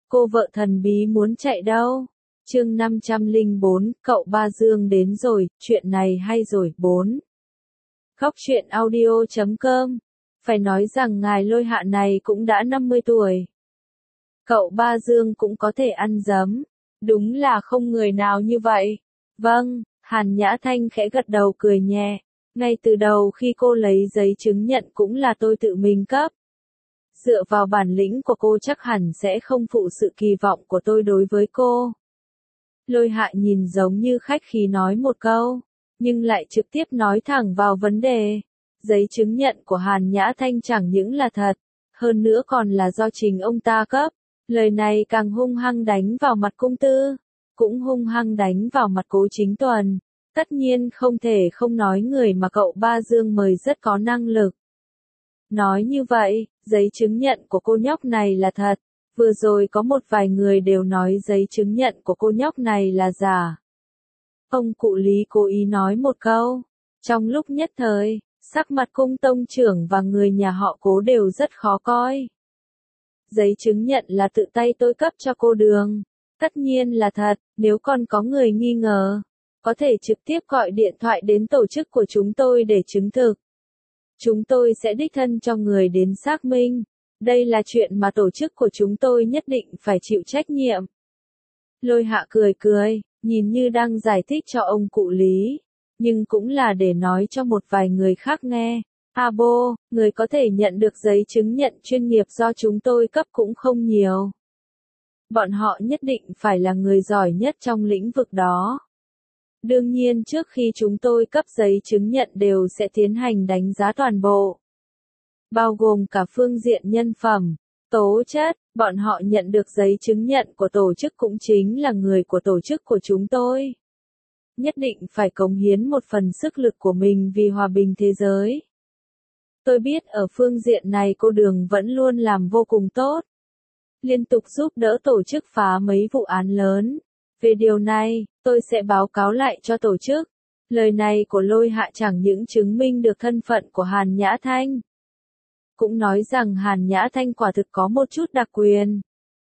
Cô vợ thần bí muốn chạy đâu? Chương 504, cậu Ba Dương đến rồi, chuyện này hay rồi. 4. Khóc chuyện audio.com. Phải nói rằng ngài Lôi Hạ này cũng đã 50 tuổi. Cậu Ba Dương cũng có thể ăn dấm. Đúng là không người nào như vậy. Vâng, Hàn Nhã Thanh khẽ gật đầu cười nhẹ. Ngay từ đầu khi cô lấy giấy chứng nhận cũng là tôi tự mình cấp. Dựa vào bản lĩnh của cô chắc hẳn sẽ không phụ sự kỳ vọng của tôi đối với cô. Lôi Hạ nhìn giống như khách khí nói một câu, nhưng lại trực tiếp nói thẳng vào vấn đề. Giấy chứng nhận của Hàn Nhã Thanh chẳng những là thật, hơn nữa còn là do chính ông ta cấp. Lời này càng hung hăng đánh vào mặt Cung Tư, cũng hung hăng đánh vào mặt Cố Chính Tuần. Tất nhiên không thể không nói người mà cậu Ba Dương mời rất có năng lực. Nói như vậy, giấy chứng nhận của cô nhóc này là thật. Vừa rồi có một vài người đều nói giấy chứng nhận của cô nhóc này là giả. Ông cụ Lý cố ý nói một câu. Trong lúc nhất thời, sắc mặt Cung tông trưởng và người nhà họ Cố đều rất khó coi. Giấy chứng nhận là tự tay tôi cấp cho cô Đường. Tất nhiên là thật, nếu còn có người nghi ngờ, có thể trực tiếp gọi điện thoại đến tổ chức của chúng tôi để chứng thực. Chúng tôi sẽ đích thân cho người đến xác minh. Đây là chuyện mà tổ chức của chúng tôi nhất định phải chịu trách nhiệm. Lôi Hạ cười cười, nhìn như đang giải thích cho ông cụ Lý, nhưng cũng là để nói cho một vài người khác nghe. Abo, người có thể nhận được giấy chứng nhận chuyên nghiệp do chúng tôi cấp cũng không nhiều. Bọn họ nhất định phải là người giỏi nhất trong lĩnh vực đó. Đương nhiên trước khi chúng tôi cấp giấy chứng nhận đều sẽ tiến hành đánh giá toàn bộ. Bao gồm cả phương diện nhân phẩm, tố chất, bọn họ nhận được giấy chứng nhận của tổ chức cũng chính là người của tổ chức của chúng tôi. Nhất định phải cống hiến một phần sức lực của mình vì hòa bình thế giới. Tôi biết ở phương diện này cô Đường vẫn luôn làm vô cùng tốt. Liên tục giúp đỡ tổ chức phá mấy vụ án lớn. Về điều này, tôi sẽ báo cáo lại cho tổ chức. Lời này của Lôi Hạ chẳng những chứng minh được thân phận của Hàn Nhã Thanh, cũng nói rằng Hàn Nhã Thanh quả thực có một chút đặc quyền.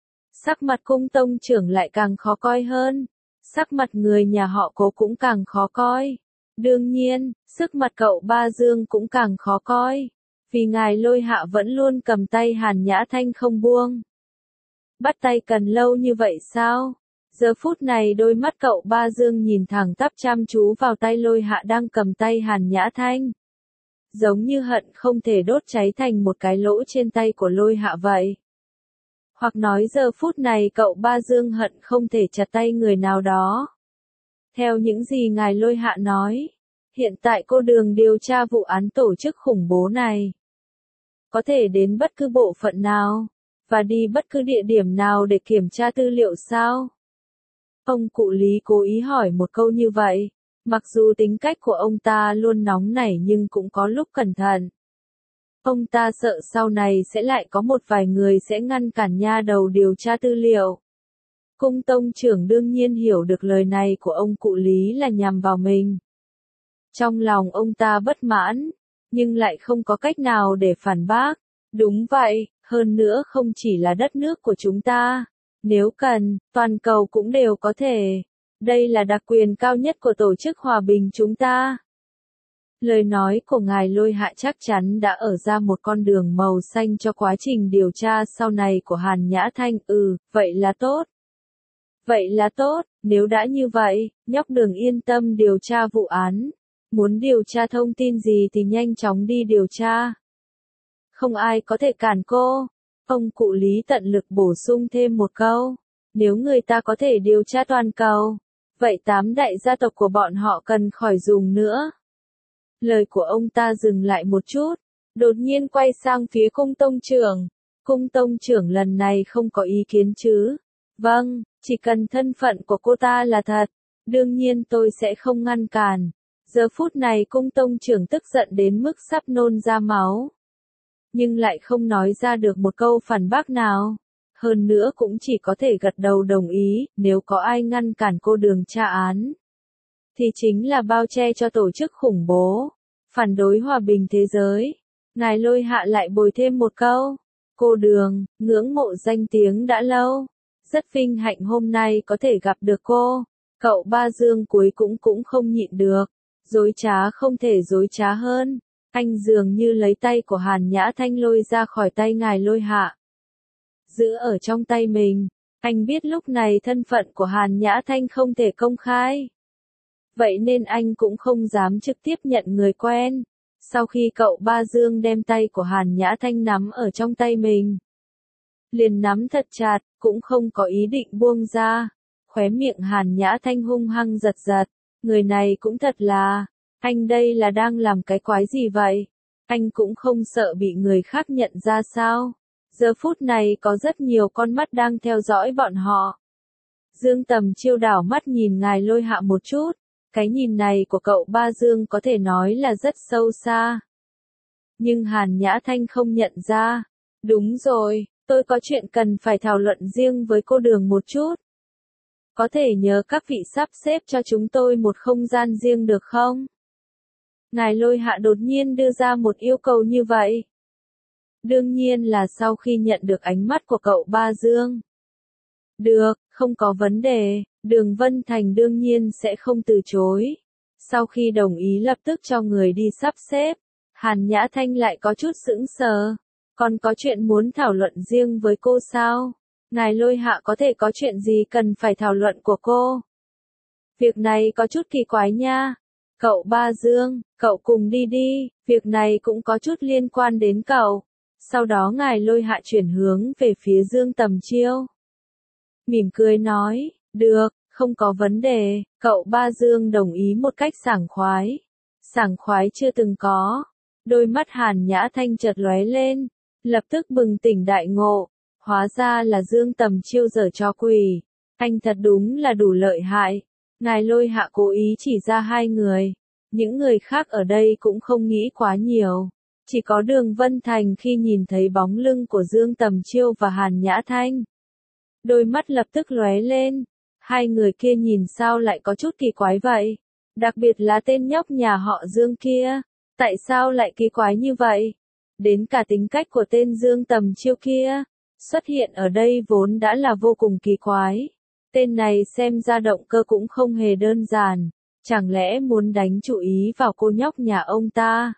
Sắc mặt Cung tông trưởng lại càng khó coi hơn. Sắc mặt người nhà họ Cố cũng càng khó coi. Đương nhiên, sức mặt cậu Ba Dương cũng càng khó coi. Vì ngài Lôi Hạ vẫn luôn cầm tay Hàn Nhã Thanh không buông. Bắt tay cần lâu như vậy sao? Giờ phút này đôi mắt cậu Ba Dương nhìn thẳng tắp chăm chú vào tay Lôi Hạ đang cầm tay Hàn Nhã Thanh. Giống như hận không thể đốt cháy thành một cái lỗ trên tay của Lôi Hạ vậy. Hoặc nói giờ phút này cậu Ba Dương hận không thể chặt tay người nào đó. Theo những gì ngài Lôi Hạ nói, hiện tại cô Đường điều tra vụ án tổ chức khủng bố này. Có thể đến bất cứ bộ phận nào, và đi bất cứ địa điểm nào để kiểm tra tư liệu sao? Ông cụ Lý cố ý hỏi một câu như vậy. Mặc dù tính cách của ông ta luôn nóng nảy nhưng cũng có lúc cẩn thận. Ông ta sợ sau này sẽ lại có một vài người sẽ ngăn cản nha đầu điều tra tư liệu. Cung tông trưởng đương nhiên hiểu được lời này của ông cụ Lý là nhằm vào mình. Trong lòng ông ta bất mãn, nhưng lại không có cách nào để phản bác. Đúng vậy, hơn nữa không chỉ là đất nước của chúng ta. Nếu cần, toàn cầu cũng đều có thể. Đây là đặc quyền cao nhất của tổ chức hòa bình chúng ta. Lời nói của ngài Lôi Hạ chắc chắn đã ở ra một con đường màu xanh cho quá trình điều tra sau này của Hàn Nhã Thanh. Vậy là tốt. Vậy là tốt, nếu đã như vậy, nhóc Đường yên tâm điều tra vụ án. Muốn điều tra thông tin gì thì nhanh chóng đi điều tra. Không ai có thể cản cô. Ông cụ Lý tận lực bổ sung thêm một câu. Nếu người ta có thể điều tra toàn cầu, vậy 8 đại gia tộc của bọn họ cần khỏi dùng nữa. Lời của ông ta dừng lại một chút, đột nhiên quay sang phía Cung tông trưởng. Cung tông trưởng lần này không có ý kiến chứ? Vâng, chỉ cần thân phận của cô ta là thật, đương nhiên tôi sẽ không ngăn cản. Giờ phút này Cung tông trưởng tức giận đến mức sắp nôn ra máu. Nhưng lại không nói ra được một câu phản bác nào. Hơn nữa cũng chỉ có thể gật đầu đồng ý, nếu có ai ngăn cản cô Đường tra án, thì chính là bao che cho tổ chức khủng bố, phản đối hòa bình thế giới. Ngài Lôi Hạ lại bồi thêm một câu. Cô Đường, ngưỡng mộ danh tiếng đã lâu. Rất vinh hạnh hôm nay có thể gặp được cô. Cậu Ba Dương cuối cũng không nhịn được. Dối trá không thể dối trá hơn. Anh dường như lấy tay của Hàn Nhã Thanh lôi ra khỏi tay ngài Lôi Hạ. Giữ ở trong tay mình. Anh biết lúc này thân phận của Hàn Nhã Thanh không thể công khai. Vậy nên anh cũng không dám trực tiếp nhận người quen. Sau khi cậu Ba Dương đem tay của Hàn Nhã Thanh nắm ở trong tay mình, liền nắm thật chặt, cũng không có ý định buông ra. Khóe miệng Hàn Nhã Thanh hung hăng giật giật. Người này cũng thật là, anh đây là đang làm cái quái gì vậy? Anh cũng không sợ bị người khác nhận ra sao? Giờ phút này có rất nhiều con mắt đang theo dõi bọn họ. Dương Tầm Chiêu đảo mắt nhìn ngài Lôi Hạ một chút. Cái nhìn này của cậu Ba Dương có thể nói là rất sâu xa. Nhưng Hàn Nhã Thanh không nhận ra. Đúng rồi, tôi có chuyện cần phải thảo luận riêng với cô Đường một chút. Có thể nhờ các vị sắp xếp cho chúng tôi một không gian riêng được không? Ngài Lôi Hạ đột nhiên đưa ra một yêu cầu như vậy. Đương nhiên là sau khi nhận được ánh mắt của cậu Ba Dương. Được, không có vấn đề, Đường Vân Thành đương nhiên sẽ không từ chối. Sau khi đồng ý lập tức cho người đi sắp xếp, Hàn Nhã Thanh lại có chút sững sờ. Còn có chuyện muốn thảo luận riêng với cô sao? Ngài Lôi Hạ có thể có chuyện gì cần phải thảo luận của cô? Việc này có chút kỳ quái nha. Cậu Ba Dương, cậu cùng đi đi, việc này cũng có chút liên quan đến cậu. Sau đó ngài Lôi Hạ chuyển hướng về phía Dương Tầm Chiêu. Mỉm cười nói, được, không có vấn đề, cậu Ba Dương đồng ý một cách sảng khoái. Sảng khoái chưa từng có. Đôi mắt Hàn Nhã Thanh chợt lóe lên, lập tức bừng tỉnh đại ngộ. Hóa ra là Dương Tầm Chiêu giở trò quỷ. Anh thật đúng là đủ lợi hại. Ngài Lôi Hạ cố ý chỉ ra hai người. Những người khác ở đây cũng không nghĩ quá nhiều. Chỉ có Đường Vân Thành khi nhìn thấy bóng lưng của Dương Tầm Chiêu và Hàn Nhã Thanh. Đôi mắt lập tức lóe lên. Hai người kia nhìn sao lại có chút kỳ quái vậy? Đặc biệt là tên nhóc nhà họ Dương kia. Tại sao lại kỳ quái như vậy? Đến cả tính cách của tên Dương Tầm Chiêu kia. Xuất hiện ở đây vốn đã là vô cùng kỳ quái. Tên này xem ra động cơ cũng không hề đơn giản. Chẳng lẽ muốn đánh chú ý vào cô nhóc nhà ông ta?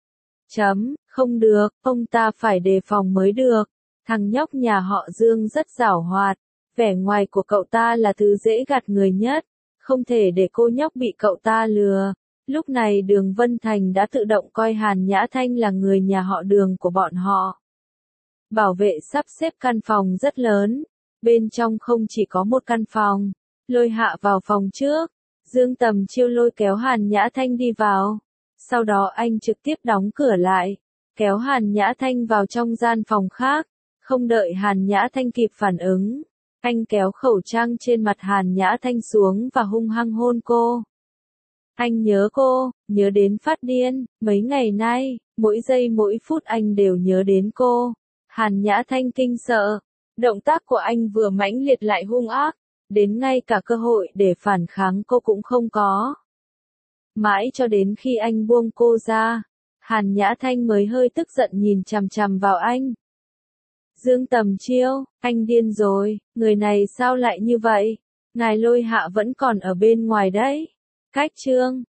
Không được, ông ta phải đề phòng mới được. Thằng nhóc nhà họ Dương rất giảo hoạt. Vẻ ngoài của cậu ta là thứ dễ gạt người nhất. Không thể để cô nhóc bị cậu ta lừa. Lúc này Đường Vân Thành đã tự động coi Hàn Nhã Thanh là người nhà họ Đường của bọn họ. Bảo vệ sắp xếp căn phòng rất lớn. Bên trong không chỉ có một căn phòng. Lôi Hạ vào phòng trước. Dương Tầm Chiêu lôi kéo Hàn Nhã Thanh đi vào. Sau đó anh trực tiếp đóng cửa lại. Kéo Hàn Nhã Thanh vào trong gian phòng khác. Không đợi Hàn Nhã Thanh kịp phản ứng. Anh kéo khẩu trang trên mặt Hàn Nhã Thanh xuống và hung hăng hôn cô. Anh nhớ cô, nhớ đến phát điên. Mấy ngày nay, mỗi giây mỗi phút anh đều nhớ đến cô. Hàn Nhã Thanh kinh sợ. Động tác của anh vừa mãnh liệt lại hung ác. Đến ngay cả cơ hội để phản kháng cô cũng không có. Mãi cho đến khi anh buông cô ra, Hàn Nhã Thanh mới hơi tức giận nhìn chằm chằm vào anh. Dương Tầm Chiêu, anh điên rồi, người này sao lại như vậy? Ngài Lôi Hạ vẫn còn ở bên ngoài đấy. Cách chương